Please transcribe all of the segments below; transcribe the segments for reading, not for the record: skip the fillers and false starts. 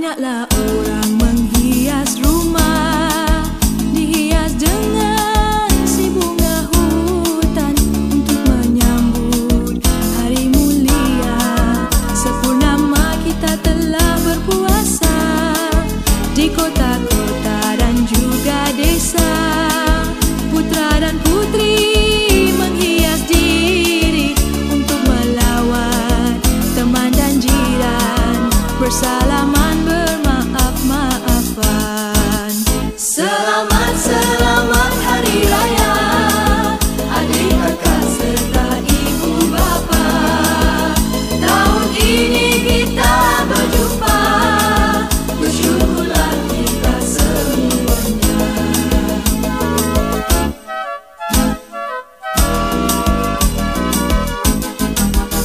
Banyaklah orang menghias rumah, dihias dengan si bunga hutan untuk menyambut hari mulia. Sepurnama kita telah berpuasa di kota-kota dan juga desa. Putra dan putri menghias diri untuk melawat teman dan jiran, bersalaman bermaaf-maafan. Selamat, selamat hari raya adik kakak serta ibu bapa. Tahun ini kita berjumpa, bersyukurlah kita semuanya.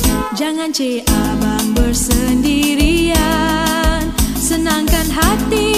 Jangan abang bersendirian, senangkan hati